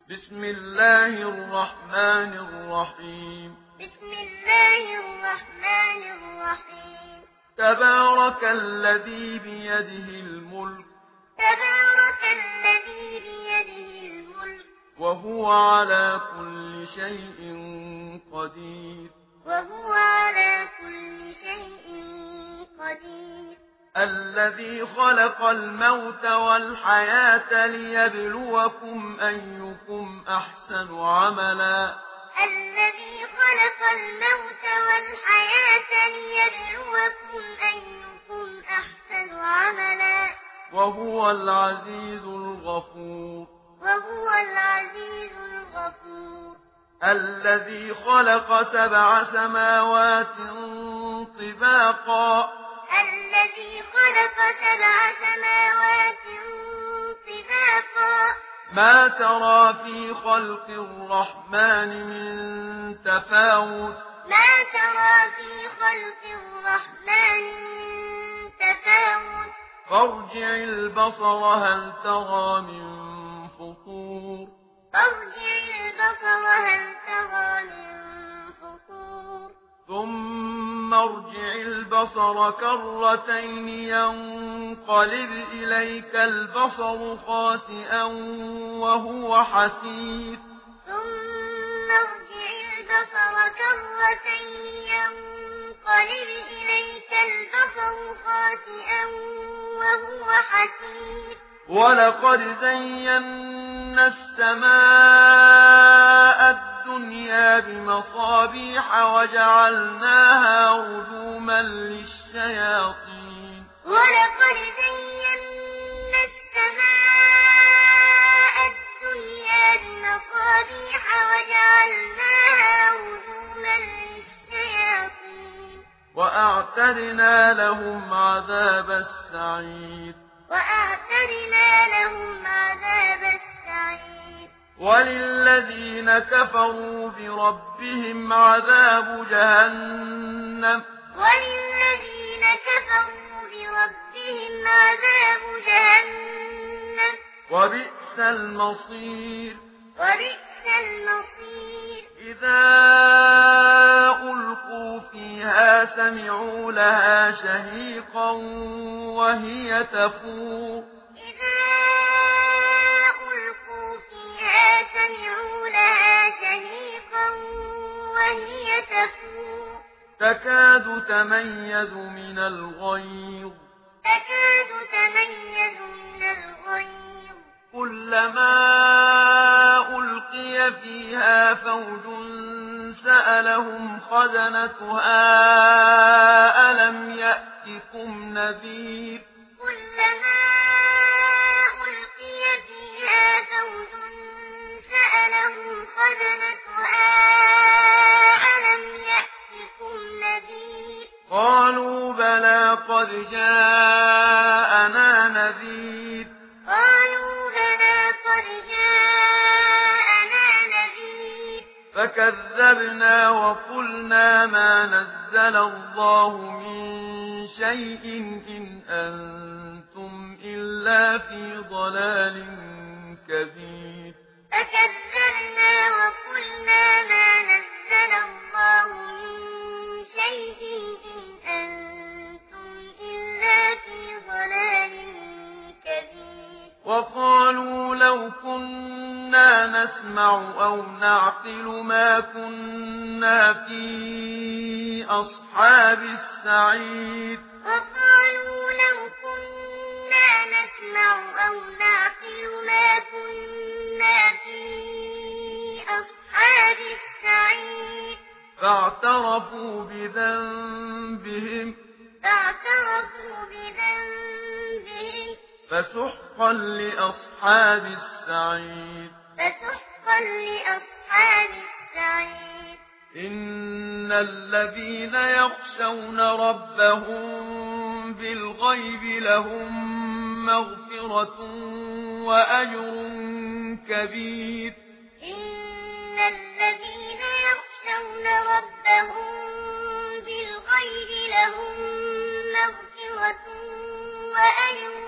بسم الله الرحمن الرحيم بسم الله الرحمن الرحيم تبارك الذي بيده الملك تبارك الذي بيده الملك وهو على كل شيء قدير وهو على كل شيء قدير الذي خلق الموت والحياة ليبلوكم أيكم أحسن عملا الذي خلق الموت والحياة ليبلوكم أيكم أحسن عملا وهو العزيز الغفور وهو العزيز الغفور الذي خلق 7 سماوات طباقا الذي خلق 7 سماوات طباقا ما ترى في خلق الرحمن من تفاوت ما ترى في خلق الرحمن من تفاوت فارجع البصر هل ترى من فطور فارجع البصر هل ترى من فطور ثم ارجع البصر كرتين ينقلب إليك البصر خاسئا وهو حسير ثم ارجع البصر كرتين ينقلب إليك البصر خاسئا وهو حسير ولقد زينا السماء الدنيا بمصابيح وجعلناها رجوما للشياطين ولقد زينا السماء الدنيا بمصابيح وجعلناها رجوما للشياطين وأعتدنا لهم عذاب السعير وأعتدنا لهم عذاب السعير وللذين كفروا بربهم عذاب جهنم وللذين كفروا بربهم عذاب جهنم وبئس المصير وبئس المصير إذا ألقوا فيها سمعوا لها شهيقا وهي تفور إذا ألقوا فيها سمعوا لها شهيقا وهي تفور تكاد تميز من الغيظ تكاد تميز من الغيظ كلما ألقي فيها فوج سألهم خزنتها ألم يأتكم نذير كلما ألقي فيها فوج سألهم خزنتها ألم يأتكم نذير قالوا بلى قد جاءنا نذير قالوا بلى قد جاءنا نذير فكذبنا وقلنا ما نزل الله من شيء إن أنتم إلا في ضلال كبير فكذبنا وقلنا ما نزل الله من شيء إن أنتم إلا في ضلال كبير وقالوا لو كنا نسمع أو نعقل ما كنا في أصحاب السعير وقالوا لو كنا نسمع أو نعقل ما كنا في أصحاب السعير فاعترفوا بذنبهم فسحقا لأصحاب السعير فسحقا لأصحاب السعير إن الذين يخشون ربهم بالغيب لهم مغفرة وأجر كبير إن الذين يخشون ربهم بالغيب لهم مغفرة وأجر